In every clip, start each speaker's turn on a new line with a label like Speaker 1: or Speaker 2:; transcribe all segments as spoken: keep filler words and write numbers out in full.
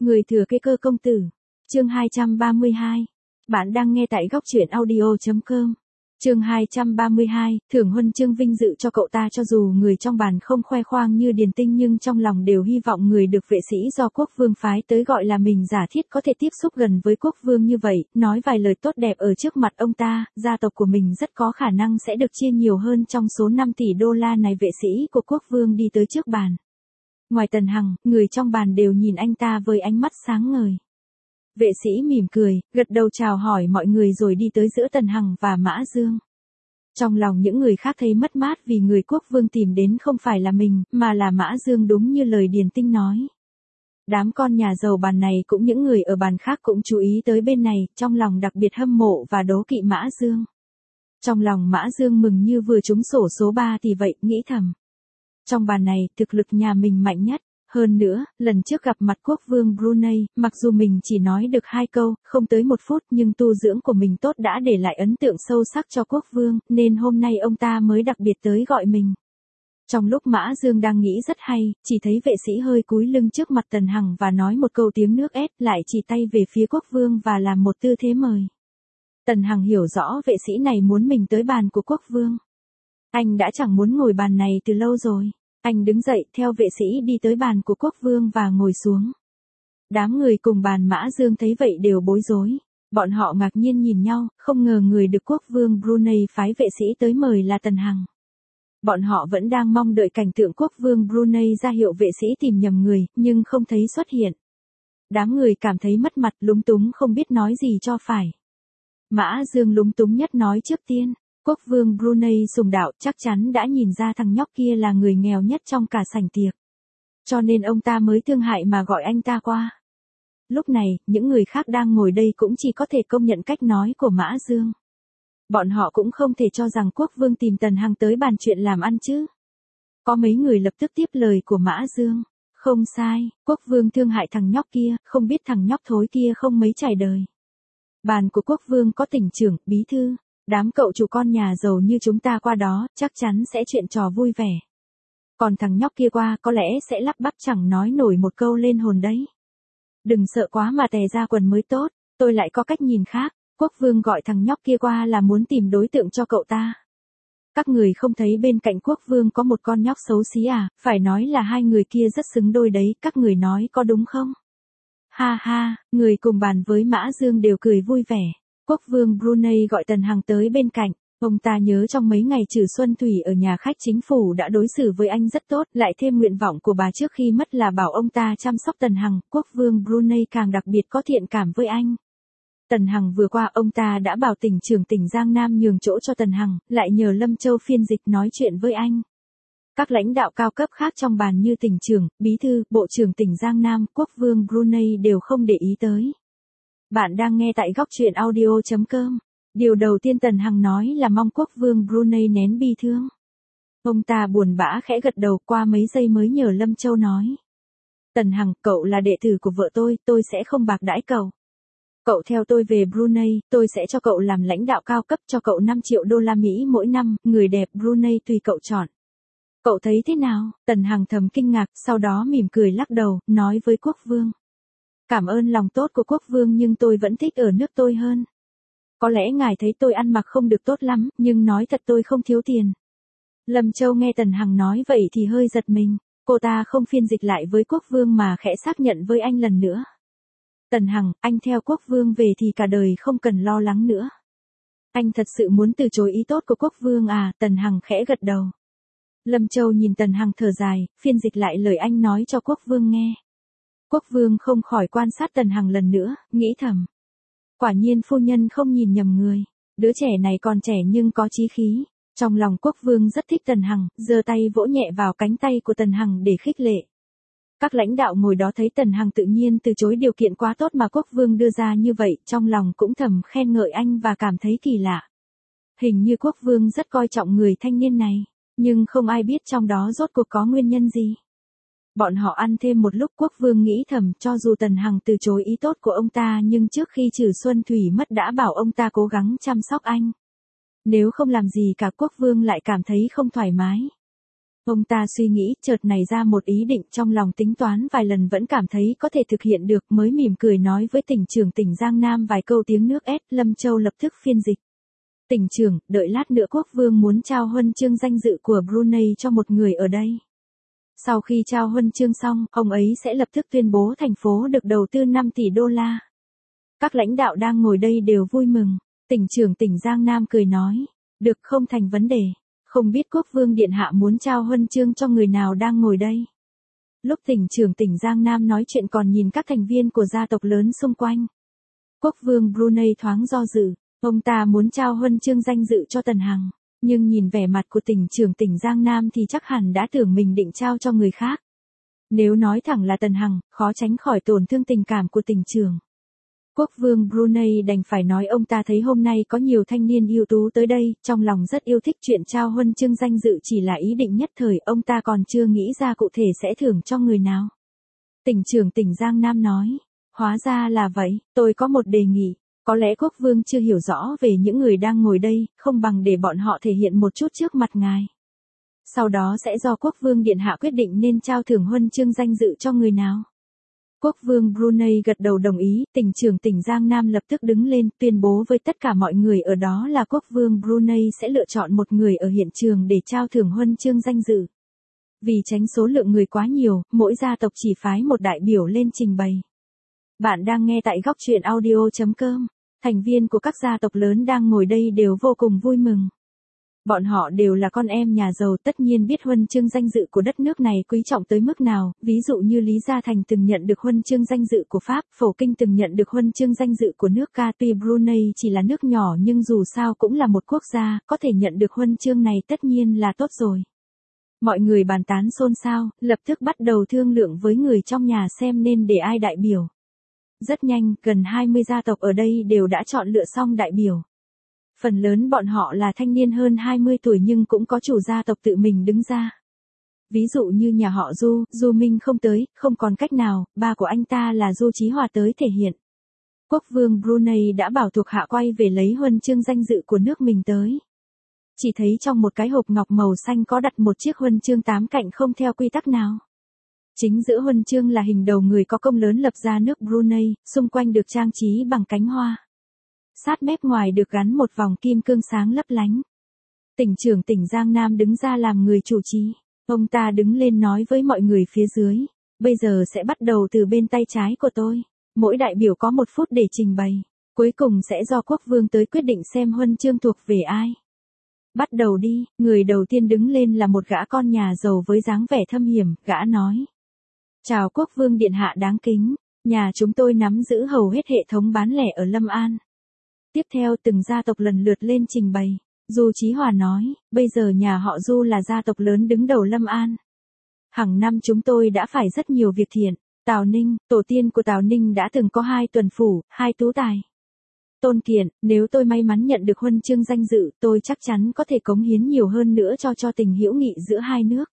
Speaker 1: Người thừa kế cơ công tử. Chương hai trăm ba mươi hai. Bạn đang nghe tại góc truyện audio chấm com. Chương hai trăm ba mươi hai, thưởng huân chương vinh dự cho cậu ta. Cho dù người trong bàn không khoe khoang như Điền Tinh nhưng trong lòng đều hy vọng người được vệ sĩ do quốc vương phái tới gọi là mình giả thiết có thể tiếp xúc gần với quốc vương như vậy, nói vài lời tốt đẹp ở trước mặt ông ta, gia tộc của mình rất có khả năng sẽ được chia nhiều hơn trong số năm tỷ đô la này. Vệ sĩ của quốc vương đi tới trước bàn. Ngoài Tần Hằng, người trong bàn đều nhìn anh ta với ánh mắt sáng ngời. Vệ sĩ mỉm cười, gật đầu chào hỏi mọi người rồi đi tới giữa Tần Hằng và Mã Dương. Trong lòng những người khác thấy mất mát vì người quốc vương tìm đến không phải là mình, mà là Mã Dương, đúng như lời Điền Tinh nói. Đám con nhà giàu bàn này cũng những người ở bàn khác cũng chú ý tới bên này, trong lòng đặc biệt hâm mộ và đố kỵ Mã Dương. Trong lòng Mã Dương mừng như vừa trúng xổ số ba thì vậy, nghĩ thầm. Trong bàn này, thực lực nhà mình mạnh nhất. Hơn nữa, lần trước gặp mặt quốc vương Brunei, mặc dù mình chỉ nói được hai câu, không tới một phút, nhưng tu dưỡng của mình tốt đã để lại ấn tượng sâu sắc cho quốc vương, nên hôm nay ông ta mới đặc biệt tới gọi mình. Trong lúc Mã Dương đang nghĩ rất hay, chỉ thấy vệ sĩ hơi cúi lưng trước mặt Tần Hằng và nói một câu tiếng nước ép, lại chỉ tay về phía quốc vương và làm một tư thế mời. Tần Hằng hiểu rõ vệ sĩ này muốn mình tới bàn của quốc vương. Anh đã chẳng muốn ngồi bàn này từ lâu rồi. Anh đứng dậy theo vệ sĩ đi tới bàn của quốc vương và ngồi xuống. Đám người cùng bàn Mã Dương thấy vậy đều bối rối. Bọn họ ngạc nhiên nhìn nhau, không ngờ người được quốc vương Brunei phái vệ sĩ tới mời là Tần Hằng. Bọn họ vẫn đang mong đợi cảnh tượng quốc vương Brunei ra hiệu vệ sĩ tìm nhầm người, nhưng không thấy xuất hiện. Đám người cảm thấy mất mặt, lúng túng không biết nói gì cho phải. Mã Dương lúng túng nhất nói trước tiên. Quốc vương Brunei sùng đạo chắc chắn đã nhìn ra thằng nhóc kia là người nghèo nhất trong cả sảnh tiệc. Cho nên ông ta mới thương hại mà gọi anh ta qua. Lúc này, những người khác đang ngồi đây cũng chỉ có thể công nhận cách nói của Mã Dương. Bọn họ cũng không thể cho rằng quốc vương tìm Tần Hằng tới bàn chuyện làm ăn chứ. Có mấy người lập tức tiếp lời của Mã Dương. Không sai, quốc vương thương hại thằng nhóc kia, không biết thằng nhóc thối kia không mấy trải đời. Bàn của quốc vương có tỉnh trưởng, bí thư. Đám cậu chủ con nhà giàu như chúng ta qua đó, chắc chắn sẽ chuyện trò vui vẻ. Còn thằng nhóc kia qua có lẽ sẽ lắp bắp chẳng nói nổi một câu lên hồn đấy. Đừng sợ quá mà tè ra quần mới tốt, tôi lại có cách nhìn khác. Quốc vương gọi thằng nhóc kia qua là muốn tìm đối tượng cho cậu ta. Các người không thấy bên cạnh quốc vương có một con nhóc xấu xí à, phải nói là hai người kia rất xứng đôi đấy, các người nói có đúng không? Ha ha, người cùng bàn với Mã Dương đều cười vui vẻ. Quốc vương Brunei gọi Tần Hằng tới bên cạnh, ông ta nhớ trong mấy ngày trừ Xuân Thủy ở nhà khách chính phủ đã đối xử với anh rất tốt, lại thêm nguyện vọng của bà trước khi mất là bảo ông ta chăm sóc Tần Hằng, quốc vương Brunei càng đặc biệt có thiện cảm với anh. Tần Hằng vừa qua ông ta đã bảo tỉnh trưởng tỉnh Giang Nam nhường chỗ cho Tần Hằng, lại nhờ Lâm Châu phiên dịch nói chuyện với anh. Các lãnh đạo cao cấp khác trong bàn như tỉnh trưởng, bí thư, bộ trưởng tỉnh Giang Nam, quốc vương Brunei đều không để ý tới. Bạn đang nghe tại góc truyện audio chấm com. Điều đầu tiên Tần Hằng nói là mong quốc vương Brunei nén bi thương. Ông ta buồn bã khẽ gật đầu, qua mấy giây mới nhờ Lâm Châu nói. Tần Hằng, cậu là đệ tử của vợ tôi, tôi sẽ không bạc đãi cậu. Cậu theo tôi về Brunei, tôi sẽ cho cậu làm lãnh đạo cao cấp, cho cậu năm triệu đô la Mỹ mỗi năm, người đẹp Brunei tùy cậu chọn. Cậu thấy thế nào? Tần Hằng thầm kinh ngạc, sau đó mỉm cười lắc đầu, nói với quốc vương. Cảm ơn lòng tốt của quốc vương nhưng tôi vẫn thích ở nước tôi hơn. Có lẽ ngài thấy tôi ăn mặc không được tốt lắm, nhưng nói thật tôi không thiếu tiền. Lâm Châu nghe Tần Hằng nói vậy thì hơi giật mình, cô ta không phiên dịch lại với quốc vương mà khẽ xác nhận với anh lần nữa. Tần Hằng, anh theo quốc vương về thì cả đời không cần lo lắng nữa. Anh thật sự muốn từ chối ý tốt của quốc vương à? Tần Hằng khẽ gật đầu. Lâm Châu nhìn Tần Hằng thở dài, phiên dịch lại lời anh nói cho quốc vương nghe. Quốc vương không khỏi quan sát Tần Hằng lần nữa, nghĩ thầm. Quả nhiên phu nhân không nhìn nhầm người, đứa trẻ này còn trẻ nhưng có chí khí. Trong lòng quốc vương rất thích Tần Hằng, giơ tay vỗ nhẹ vào cánh tay của Tần Hằng để khích lệ. Các lãnh đạo ngồi đó thấy Tần Hằng tự nhiên từ chối điều kiện quá tốt mà quốc vương đưa ra như vậy, trong lòng cũng thầm khen ngợi anh và cảm thấy kỳ lạ. Hình như quốc vương rất coi trọng người thanh niên này, nhưng không ai biết trong đó rốt cuộc có nguyên nhân gì. Bọn họ ăn thêm một lúc, quốc vương nghĩ thầm cho dù Tần Hằng từ chối ý tốt của ông ta nhưng trước khi trừ Xuân Thủy mất đã bảo ông ta cố gắng chăm sóc anh. Nếu không làm gì cả quốc vương lại cảm thấy không thoải mái. Ông ta suy nghĩ, chợt nảy ra một ý định, trong lòng tính toán vài lần vẫn cảm thấy có thể thực hiện được, mới mỉm cười nói với tỉnh trưởng tỉnh Giang Nam vài câu tiếng nước ép. Lâm Châu lập tức phiên dịch. Tỉnh trưởng, đợi lát nữa quốc vương muốn trao huân chương danh dự của Brunei cho một người ở đây. Sau khi trao huân chương xong, ông ấy sẽ lập tức tuyên bố thành phố được đầu tư năm tỷ đô la. Các lãnh đạo đang ngồi đây đều vui mừng. Tỉnh trưởng tỉnh Giang Nam cười nói, được, không thành vấn đề. Không biết quốc vương điện hạ muốn trao huân chương cho người nào đang ngồi đây. Lúc tỉnh trưởng tỉnh Giang Nam nói chuyện còn nhìn các thành viên của gia tộc lớn xung quanh. Quốc vương Brunei thoáng do dự, ông ta muốn trao huân chương danh dự cho Tần Hằng, nhưng nhìn vẻ mặt của tỉnh trưởng tỉnh Giang Nam thì chắc hẳn đã tưởng mình định trao cho người khác. Nếu nói thẳng là Tần Hằng, khó tránh khỏi tổn thương tình cảm của tỉnh trưởng. Quốc vương Brunei đành phải nói ông ta thấy hôm nay có nhiều thanh niên ưu tú tới đây, trong lòng rất yêu thích chuyện trao huân chương danh dự, chỉ là ý định nhất thời, ông ta còn chưa nghĩ ra cụ thể sẽ thưởng cho người nào. Tỉnh trưởng tỉnh Giang Nam nói, hóa ra là vậy, tôi có một đề nghị, có lẽ quốc vương chưa hiểu rõ về những người đang ngồi đây, không bằng để bọn họ thể hiện một chút trước mặt ngài. Sau đó sẽ do quốc vương điện hạ quyết định nên trao thưởng huân chương danh dự cho người nào. Quốc vương Brunei gật đầu đồng ý, tỉnh trưởng tỉnh Giang Nam lập tức đứng lên, tuyên bố với tất cả mọi người ở đó là quốc vương Brunei sẽ lựa chọn một người ở hiện trường để trao thưởng huân chương danh dự. Vì tránh số lượng người quá nhiều, mỗi gia tộc chỉ phái một đại biểu lên trình bày. Bạn đang nghe tại góc truyện audio chấm com. Thành viên của các gia tộc lớn đang ngồi đây đều vô cùng vui mừng. Bọn họ đều là con em nhà giàu, tất nhiên biết huân chương danh dự của đất nước này quý trọng tới mức nào, ví dụ như Lý Gia Thành từng nhận được huân chương danh dự của Pháp, Phổ Kinh từng nhận được huân chương danh dự của nước Ca. Tuy Brunei chỉ là nước nhỏ nhưng dù sao cũng là một quốc gia, có thể nhận được huân chương này tất nhiên là tốt rồi. Mọi người bàn tán xôn xao, lập tức bắt đầu thương lượng với người trong nhà xem nên để ai đại biểu. Rất nhanh, gần hai mươi gia tộc ở đây đều đã chọn lựa xong đại biểu. Phần lớn bọn họ là thanh niên hơn hai mươi tuổi nhưng cũng có chủ gia tộc tự mình đứng ra. Ví dụ như nhà họ Du, Du Minh không tới, không còn cách nào, ba của anh ta là Du Chí Hòa tới thể hiện. Quốc vương Brunei đã bảo thuộc hạ quay về lấy huân chương danh dự của nước mình tới. Chỉ thấy trong một cái hộp ngọc màu xanh có đặt một chiếc huân chương tám cạnh không theo quy tắc nào. Chính giữa huân chương là hình đầu người có công lớn lập ra nước Brunei, xung quanh được trang trí bằng cánh hoa. Sát mép ngoài được gắn một vòng kim cương sáng lấp lánh. Tỉnh trưởng tỉnh Giang Nam đứng ra làm người chủ trì. Ông ta đứng lên nói với mọi người phía dưới, bây giờ sẽ bắt đầu từ bên tay trái của tôi. Mỗi đại biểu có một phút để trình bày. Cuối cùng sẽ do quốc vương tới quyết định xem huân chương thuộc về ai. Bắt đầu đi, người đầu tiên đứng lên là một gã con nhà giàu với dáng vẻ thâm hiểm, gã nói. Chào quốc vương điện hạ đáng kính, nhà chúng tôi nắm giữ hầu hết hệ thống bán lẻ ở Lâm An. Tiếp theo từng gia tộc lần lượt lên trình bày. Du Chí Hòa nói, bây giờ nhà họ Du là gia tộc lớn đứng đầu Lâm An. Hàng năm chúng tôi đã phải rất nhiều việc thiện. Tào Ninh, tổ tiên của Tào Ninh đã từng có hai tuần phủ, hai tú tài. Tôn Kiệm, nếu tôi may mắn nhận được huân chương danh dự, tôi chắc chắn có thể cống hiến nhiều hơn nữa cho cho tình hữu nghị giữa hai nước.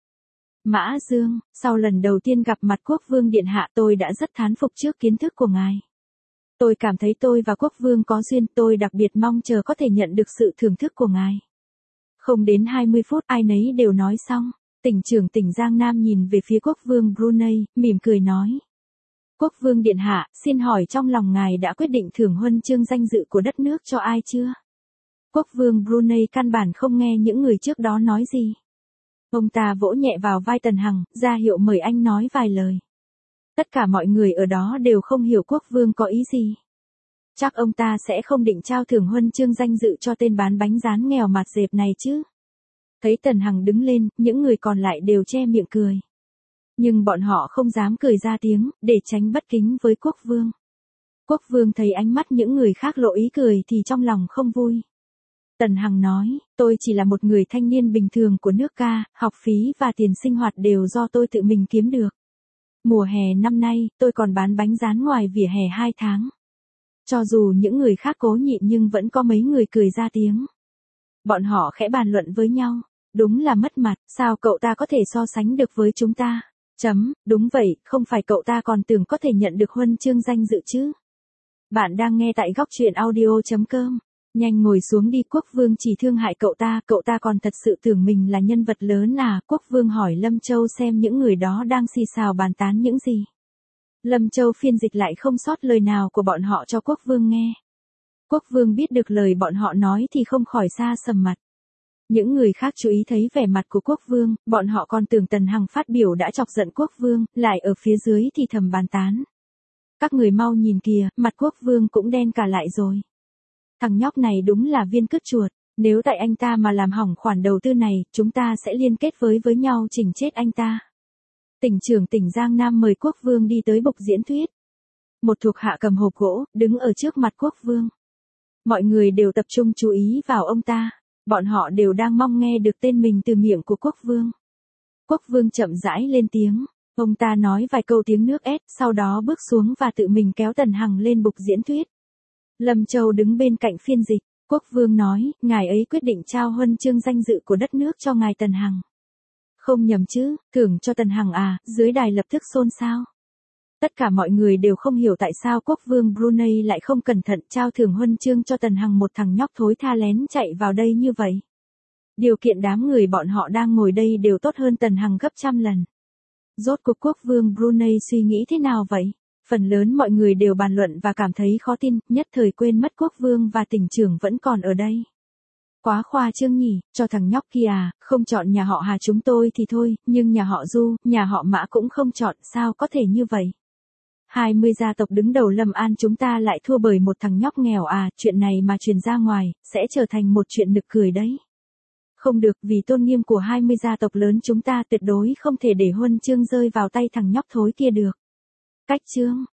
Speaker 1: Mã Dương, sau lần đầu tiên gặp mặt quốc vương điện hạ tôi đã rất thán phục trước kiến thức của ngài. Tôi cảm thấy tôi và quốc vương có duyên, tôi đặc biệt mong chờ có thể nhận được sự thưởng thức của ngài. Không đến hai mươi phút ai nấy đều nói xong, tỉnh trưởng tỉnh Giang Nam nhìn về phía quốc vương Brunei, mỉm cười nói. Quốc vương điện hạ, xin hỏi trong lòng ngài đã quyết định thưởng huân chương danh dự của đất nước cho ai chưa? Quốc vương Brunei căn bản không nghe những người trước đó nói gì. Ông ta vỗ nhẹ vào vai Tần Hằng, ra hiệu mời anh nói vài lời. Tất cả mọi người ở đó đều không hiểu quốc vương có ý gì. Chắc ông ta sẽ không định trao thưởng huân chương danh dự cho tên bán bánh rán nghèo mặt dẹp này chứ. Thấy Tần Hằng đứng lên, những người còn lại đều che miệng cười. Nhưng bọn họ không dám cười ra tiếng, để tránh bất kính với quốc vương. Quốc vương thấy ánh mắt những người khác lộ ý cười thì trong lòng không vui. Tần Hằng nói, tôi chỉ là một người thanh niên bình thường của nước Ca, học phí và tiền sinh hoạt đều do tôi tự mình kiếm được. Mùa hè năm nay, tôi còn bán bánh rán ngoài vỉa hè hai tháng. Cho dù những người khác cố nhịn nhưng vẫn có mấy người cười ra tiếng. Bọn họ khẽ bàn luận với nhau, đúng là mất mặt, sao cậu ta có thể so sánh được với chúng ta? Chấm, đúng vậy, không phải cậu ta còn tưởng có thể nhận được huân chương danh dự chứ? Bạn đang nghe tại góc truyện audio chấm com. Nhanh ngồi xuống đi, Quốc Vương chỉ thương hại cậu ta, cậu ta còn thật sự tưởng mình là nhân vật lớn à? Quốc Vương hỏi Lâm Châu xem những người đó đang xì xào bàn tán những gì. Lâm Châu phiên dịch lại không sót lời nào của bọn họ cho Quốc Vương nghe. Quốc Vương biết được lời bọn họ nói thì không khỏi xa sầm mặt. Những người khác chú ý thấy vẻ mặt của Quốc Vương, bọn họ còn tưởng Tần Hằng phát biểu đã chọc giận Quốc Vương, lại ở phía dưới thì thầm bàn tán. Các người mau nhìn kìa, mặt Quốc Vương cũng đen cả lại rồi. Thằng nhóc này đúng là viên cứt chuột, nếu tại anh ta mà làm hỏng khoản đầu tư này, chúng ta sẽ liên kết với với nhau chỉnh chết anh ta. Tỉnh trưởng tỉnh Giang Nam mời Quốc Vương đi tới bục diễn thuyết. Một thuộc hạ cầm hộp gỗ, đứng ở trước mặt Quốc Vương. Mọi người đều tập trung chú ý vào ông ta, bọn họ đều đang mong nghe được tên mình từ miệng của Quốc Vương. Quốc Vương chậm rãi lên tiếng, ông ta nói vài câu tiếng nước ép, sau đó bước xuống và tự mình kéo Tần Hằng lên bục diễn thuyết. Lâm Châu đứng bên cạnh phiên dịch, Quốc Vương nói, ngài ấy quyết định trao huân chương danh dự của đất nước cho ngài Tần Hằng. Không nhầm chứ, thưởng cho Tần Hằng à? Dưới đài lập tức xôn xao. Tất cả mọi người đều không hiểu tại sao Quốc Vương Brunei lại không cẩn thận trao thưởng huân chương cho Tần Hằng, một thằng nhóc thối tha lén chạy vào đây như vậy. Điều kiện đám người bọn họ đang ngồi đây đều tốt hơn Tần Hằng gấp trăm lần. Rốt cuộc Quốc Vương Brunei suy nghĩ thế nào vậy? Phần lớn mọi người đều bàn luận và cảm thấy khó tin, nhất thời quên mất Quốc Vương và tỉnh trưởng vẫn còn ở đây. Quá khoa trương nhỉ, cho thằng nhóc kia à, không chọn nhà họ Hà chúng tôi thì thôi, nhưng nhà họ Du, nhà họ Mã cũng không chọn, sao có thể như vậy? hai mươi gia tộc đứng đầu Lâm An chúng ta lại thua bởi một thằng nhóc nghèo à, chuyện này mà truyền ra ngoài, sẽ trở thành một chuyện nực cười đấy. Không được, vì tôn nghiêm của hai mươi gia tộc lớn chúng ta tuyệt đối không thể để huân chương rơi vào tay thằng nhóc thối kia được. Cách chương